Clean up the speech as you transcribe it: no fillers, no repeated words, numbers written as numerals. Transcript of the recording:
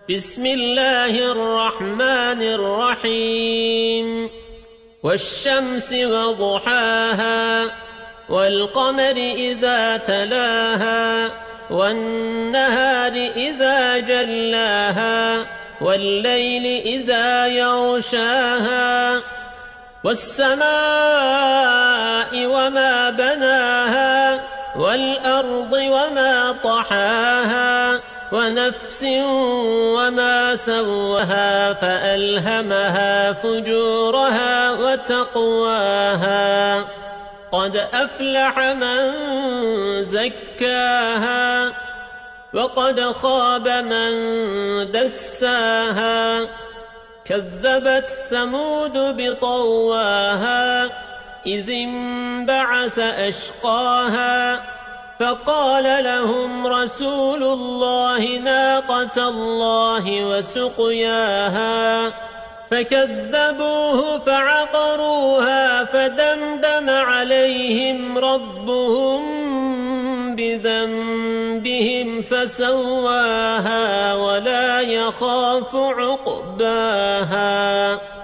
بسم الله الرحمن الرحيم والشمس وضحاها والقمر إذا تلاها والنهار إذا جلاها والليل إذا يغشاها والسماء وما بناها والأرض وما طحاها ونفس وما سواها فألهمها فجورها وتقواها قد أفلح من زكاها وقد خاب من دساها كذبت ثمود بطواها إذ انبعث أشقاها فقال لهم رسول الله ناقة الله وسقياها فكذبوه فعقروها فدمدم عليهم ربهم بذنبهم فسواها ولا يخاف عقباها.